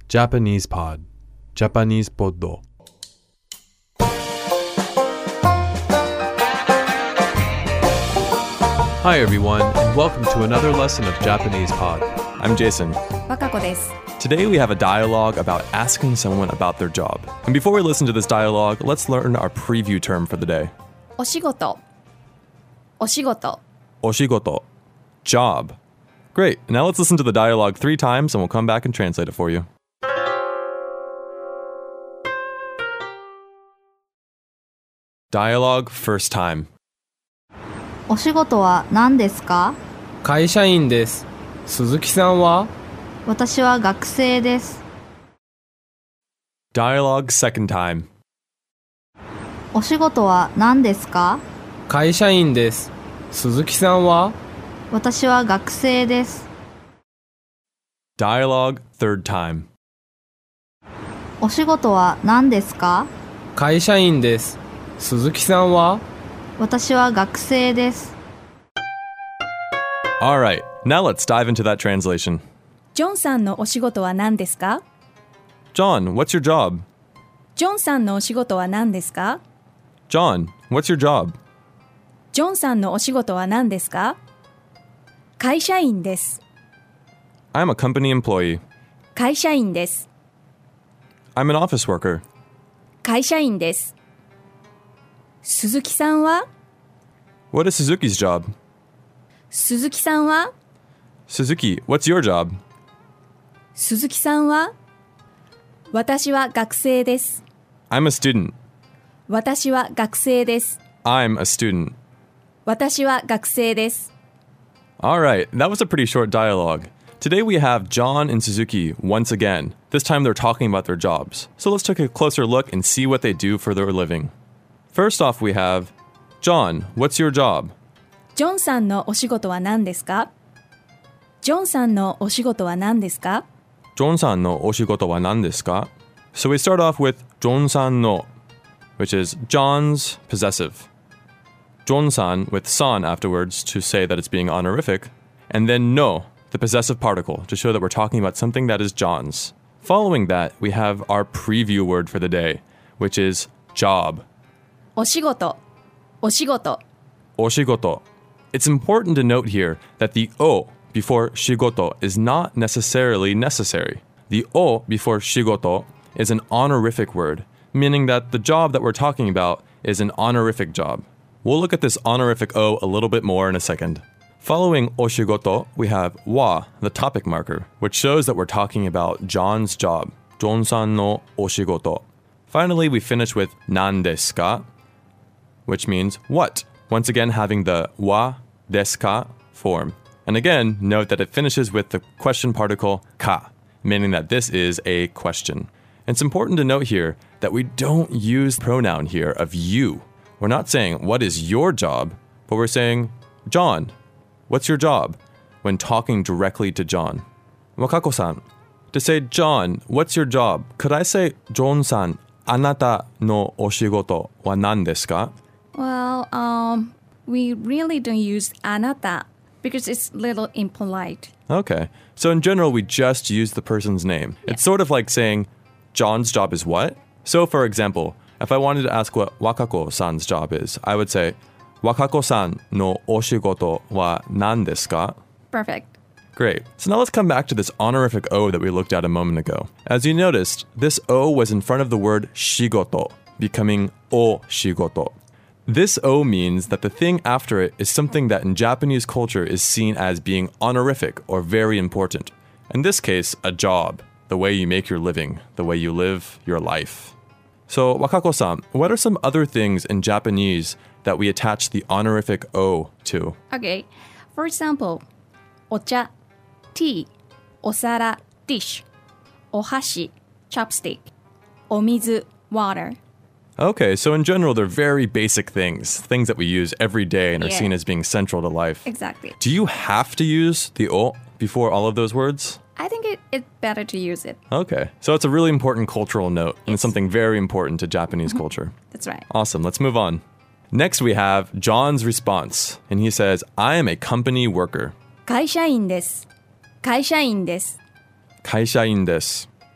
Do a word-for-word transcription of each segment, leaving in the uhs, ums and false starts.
Japanese Pod, Japanese Poddo. Hi everyone, and welcome to another lesson of Japanese Pod. I'm Jason. Wakako desu. Today we have a dialogue about asking someone about their job. And before we listen to this dialogue, let's learn our preview term for the day. お仕事。お仕事。 Oshigoto. Job. Great. Now let's listen to the dialogue three times and we'll come back and translate it for you. Dialogue first time. お仕事は何ですか？ 会社員です。鈴木さんは？ 私は学生です。 Dialogue second time. お仕事は何ですか？ 会社員です。鈴木さんは？ 私は学生です。 Dialogue third time. お仕事は何ですか？ 会社員です。鈴木さんは？ 私は学生です。 Alright, now let's dive into that translation. ジョンさんのお仕事は何ですか？ John, what's your job? ジョンさんのお仕事は何ですか？ John, what's your job? ジョンさんのお仕事は何ですか？会社員です。 I'm a company employee. 会社員です。 I'm an office worker. 会社員です。鈴木さんは？ What is Suzuki's job? 鈴木さんは？ Suzuki, what's your job? 鈴木さんは？私は学生です。 I'm a student. 私は学生です。 I'm a student. 私は学生です。 Alright, that was a pretty short dialogue. Today we have John and Suzuki once again. This time they're talking about their jobs. So let's take a closer look and see what they do for their living. First off, we have John, what's your job? ジョンさんのお仕事は何ですか？ジョンさんのお仕事は何ですか？ John-san no oshigoto wa nan desu ka? So we start off with John-san no, which is John's possessive. John-san with san afterwards to say that it's being honorific, and then no, the possessive particle, to show that we're talking about something that is John's. Following that, we have our preview word for the day, which is job. お仕事。お仕事。 Oshigoto. It's important to note here that the o before shigoto is not necessarily necessary. The o before shigoto is an honorific word, meaning that the job that we're talking about is an honorific job. We'll look at this honorific o a little bit more in a second. Following oshigoto, we have wa, the topic marker, which shows that we're talking about John's job. John-san no oshigoto. Finally, we finish with nan desu ka, which means what? Once again, having the wa desu ka form. And again, note that it finishes with the question particle ka, meaning that this is a question. And it's important to note here that we don't use the pronoun here of you. We're not saying, what is your job? But we're saying, John, what's your job? When talking directly to John. Wakako-san, to say, John, what's your job? Could I say, John-san, anata no oshigoto wa nan desu ka? Well, um, we really don't use anata because it's a little impolite. Okay. So in general, we just use the person's name. Yeah. It's sort of like saying, John's job is what? So for example, if I wanted to ask what Wakako-san's job is, I would say, Wakako-san no oshigoto wa nan desu ka? Perfect. Great. So now let's come back to this honorific o that we looked at a moment ago. As you noticed, this o was in front of the word shigoto, becoming o shigoto. This o means that the thing after it is something that in Japanese culture is seen as being honorific or very important. In this case, a job, the way you make your living, the way you live your life. So, Wakako-san, what are some other things in Japanese that we attach the honorific o to? Okay. For example, お茶 tea, お皿 dish, お箸 chopstick, お水 water. Okay, so in general, they're very basic things, things that we use every day and are Yeah. seen as being central to life. Exactly. Do you have to use the o before all of those words? I think it, it's better to use it. Okay, so it's a really important cultural note, and it's something very important to Japanese culture. That's right. Awesome, let's move on. Next, we have John's response, and he says, I am a company worker. 会社員です。会社員です。 会社員です.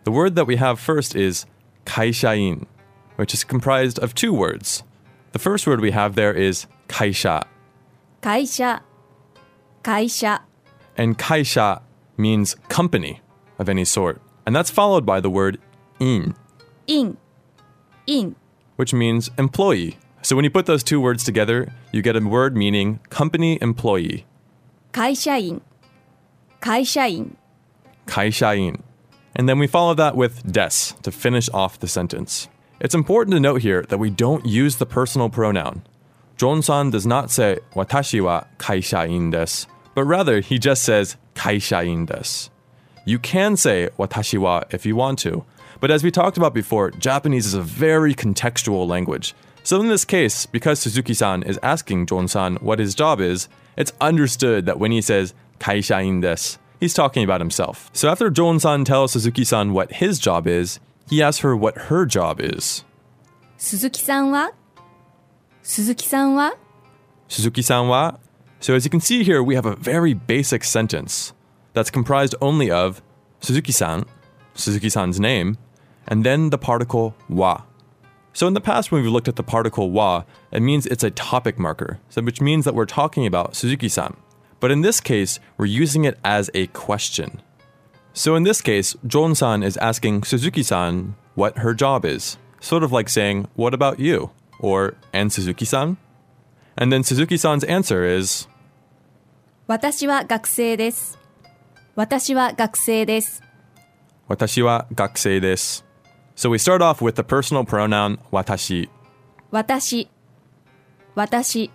The word that we have first is kaishain, which is comprised of two words. The first word we have there is kaisha, 会社会社 and kaisha means company of any sort. And that's followed by the word in, 員員 which means employee. So when you put those two words together, you get a word meaning company employee, 会社員会社員 kaishain. And then we follow that with des to finish off the sentence. It's important to note here that we don't use the personal pronoun. Jon-san does not say, 私は会社員です, but rather he just says, 会社員です. You can say 私は if you want to, but as we talked about before, Japanese is a very contextual language. So in this case, because Suzuki-san is asking Jon-san what his job is, it's understood that when he says 会社員です, he's talking about himself. So after Jon-san tells Suzuki-san what his job is, he asks her what her job is. 鈴木さんは鈴木さんは Suzuki-san wa? So as you can see here, we have a very basic sentence that's comprised only of Suzuki-san, Suzuki-san's name, and then the particle wa. So in the past, when we've looked at the particle wa, it means it's a topic marker, so which means that we're talking about Suzuki-san. But in this case, we're using it as a question. So in this case, Jon-san is asking Suzuki-san what her job is, sort of like saying, what about you? Or, and Suzuki-san? And then Suzuki-san's answer is, 私は学生です私は学生です watashi wa gakusei desu. So we start off with the personal pronoun watashi, 私私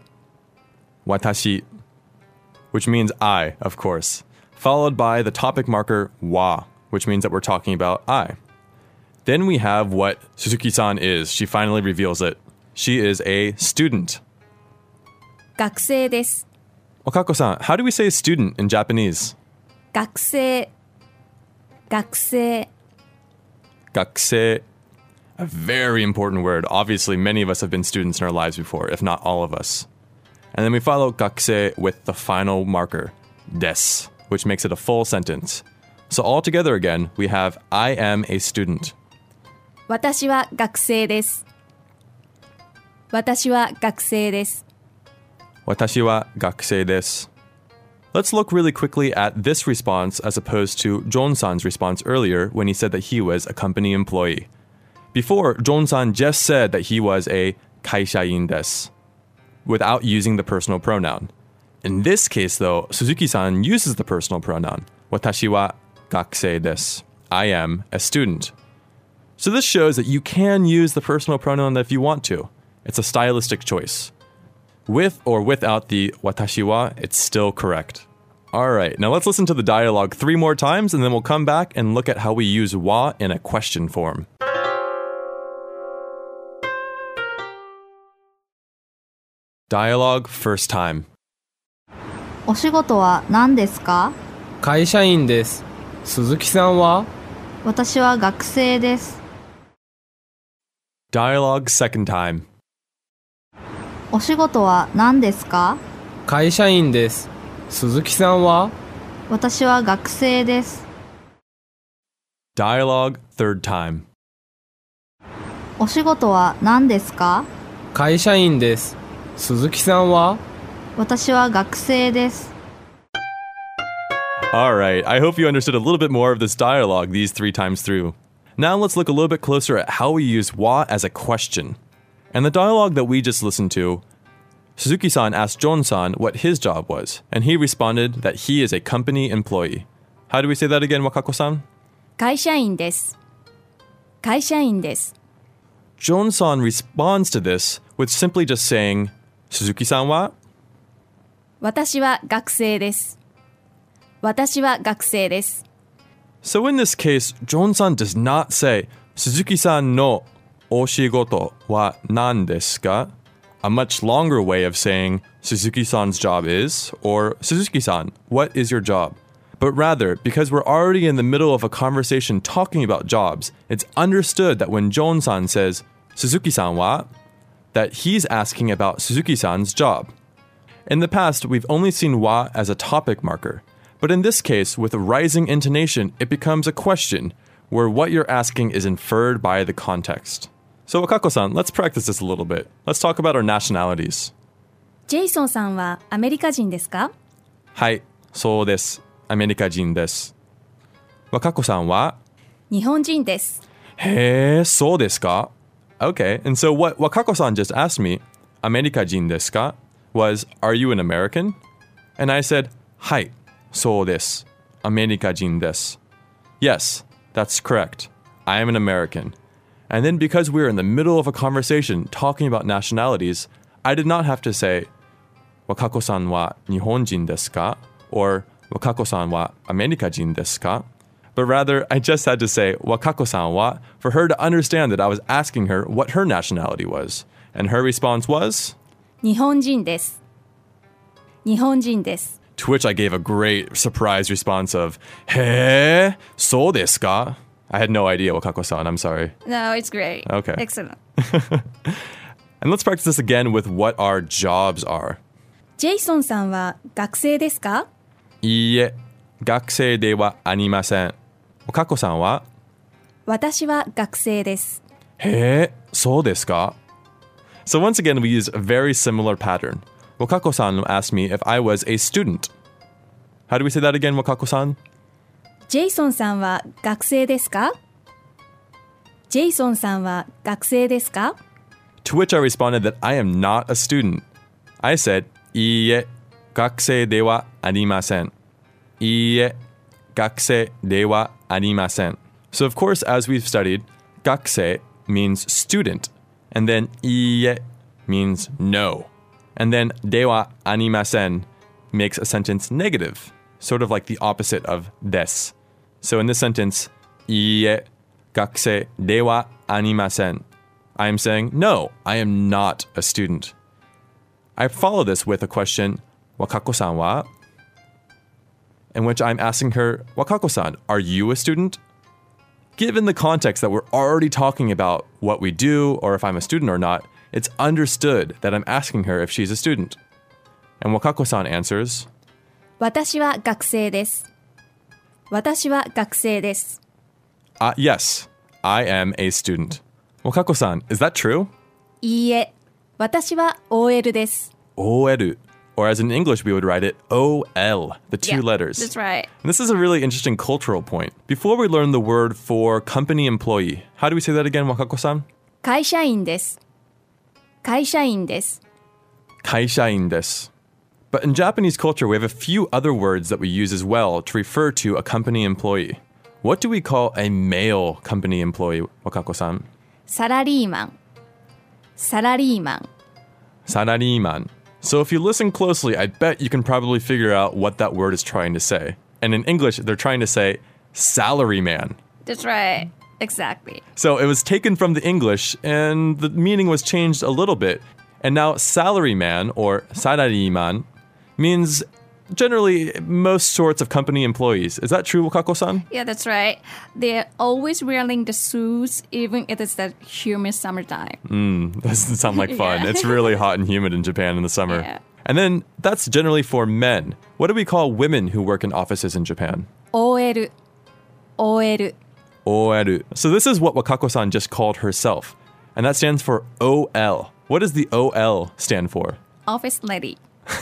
watashi, which means I, of course, followed by the topic marker wa, which means that we're talking about I. Then we have what Suzuki-san is. She finally reveals it. She is a student. 学生です Wakako-san, how do we say student in Japanese? 学生学生 Gakusei, a very important word. Obviously, many of us have been students in our lives before, if not all of us. And then we follow gakusei with the final marker, des, which makes it a full sentence. So all together again, we have I am a student. 私は学生です私は学生です Watashi wa gakusei desu. Let's look really quickly at this response as opposed to Jon-san's response earlier when he said that he was a company employee. Before, Jon-san just said that he was a kaishain desu, without using the personal pronoun. In this case, though, Suzuki-san uses the personal pronoun. Watashi wa gakusei desu. I am a student. So this shows that you can use the personal pronoun if you want to. It's a stylistic choice. With or without the watashi wa, it's still correct. All right, now let's listen to the dialogue three more times, and then we'll come back and look at how we use wa in a question form. Dialogue first time. お仕事は何ですか？ 会社員です。鈴木さんは？ 私は学生です。 Dialogue second time. お仕事は何ですか？ 会社員です。鈴木さんは？ 私は学生です。 Dialogue third time. お仕事は何ですか？ 会社員です。鈴木さんは？ 私は学生です。 All right, I hope you understood a little bit more of this dialogue these three times through. Now let's look a little bit closer at how we use wa as a question. And the dialogue that we just listened to, Suzuki-san asked Jon-san what his job was, and he responded that he is a company employee. How do we say that again, Wakako-san? 会社員です会社員です Jon-san responds to this with simply just saying, Suzuki-san wa? 私は学生です私は学生です So in this case, Jon-san does not say, Suzuki-san no oshigoto wa nan desu ka? A much longer way of saying, Suzuki-san's job is, or Suzuki-san, what is your job? But rather, because we're already in the middle of a conversation talking about jobs, it's understood that when Jon-san says, Suzuki-san wa? That he's asking about Suzuki-san's job. In the past, we've only seen wa as a topic marker. But in this case, with a rising intonation, it becomes a question. where what you're asking is inferred by the context. So Wakako-san, let's practice this a little bit. Let's talk about our nationalities. ジェイソンさんはアメリカ人ですか？ はい、そうです。アメリカ人です。Wakako-sanは日本人です。 へー、そうですか? Okay, and so what Wakako-san just asked me, アメリカ人ですか? was, are you an American? And I said, はい、そうです。アメリカ人です. Yes, that's correct. I am an American. And then because we were in the middle of a conversation talking about nationalities, I did not have to say, Wakako-san wa Nihonjin desu ka? Or Wakako-san wa Amerikajin desu ka? But rather, I just had to say Wakako-san wa for her to understand that I was asking her what her nationality was. And her response was, 日本人です。日本人です。 To which I gave a great surprise response of, へー、そうですか? I had no idea, Wakako-san. I'm sorry. No, it's great. Okay. Excellent. And let's practice this again with what our jobs are. ジェイソンさんは学生ですか？ いいえ、学生ではありません。Wakako-sanは私は学生です。 へー、そうですか? So once again, we use a very similar pattern. Wakako-san asked me if I was a student. How do we say that again, Wakako-san? ジェイソンさんは学生ですか？ジェイソンさんは学生ですか？ To which I responded that I am not a student. I said, いいえ、学生ではありません。いいえ、学生ではありません. So of course, as we've studied, 学生 means student. And then いいえ means no. And then ではありません makes a sentence negative, sort of like the opposite of です. So in this sentence, いいえ、学生ではありません. I am saying, no, I am not a student. I follow this with a question, Wakako-san wa? In which I'm asking her, Wakako-san, are you a student? Given the context that we're already talking about what we do or if I'm a student or not, it's understood that I'm asking her if she's a student. And Wakako-san answers, 私は学生です。私は学生です。 uh, yes, I am a student. Wakako-san, is that true? いいえ、私は オーエル です。 オーエル. Or as in English, we would write it O L, the two Yeah, letters. That's right. And this is a really interesting cultural point. Before we learn the word for company employee, how do we say that again, Wakako-san? 会社員です。会社員です。 Kaishain desu. But in Japanese culture, we have a few other words that we use as well to refer to a company employee. What do we call a male company employee, Wakako-san? サラリーマン。サラリーマン。 Sarariman. So if you listen closely, I bet you can probably figure out what that word is trying to say. And in English, they're trying to say salaryman. That's right. Exactly. So it was taken from the English and the meaning was changed a little bit. And now salaryman or sarariman means generally most sorts of company employees. Is that true, Wakako-san? Yeah, that's right. They're always wearing the suits even if it's the humid summertime. Mm, doesn't sound like fun. Yeah. It's really hot and humid in Japan in the summer. Yeah. And then that's generally for men. What do we call women who work in offices in Japan? オーエル。オーエル。 オーエル. So this is what Wakako-san just called herself. And that stands for O L. What does the O L stand for? Office lady.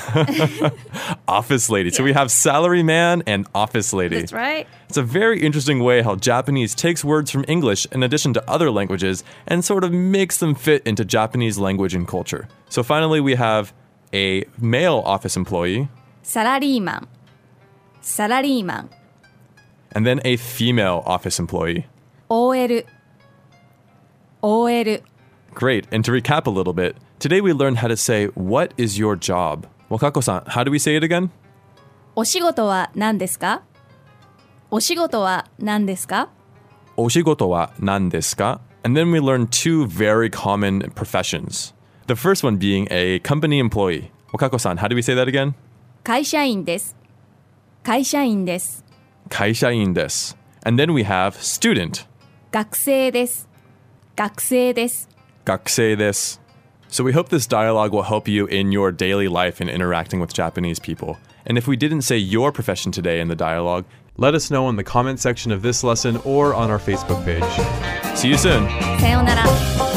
Office lady. So we have salaryman and office lady. That's right. It's a very interesting way how Japanese takes words from English in addition to other languages and sort of makes them fit into Japanese language and culture. So finally we have a male office employee. サラリーマン。サラリーマン。 And then a female office employee. オーエル。オーエル。 Great. And to recap a little bit, today we learned how to say, what is your job? Wakako-san, how do we say it again? お仕事は何ですか？お仕事は何ですか？ Oshigoto wa nan desu ka? And then we learned two very common professions. The first one being a company employee. Wakako-san, how do we say that again? 会社員です。会社員です。 Kaishain desu. And then we have student. 学生です。学生です。 Gakusei desu. So we hope this dialogue will help you in your daily life in interacting with Japanese people. And if we didn't say your profession today in the dialogue, Let us know in the comment section of this lesson or on our Facebook page. See you soon. さようなら。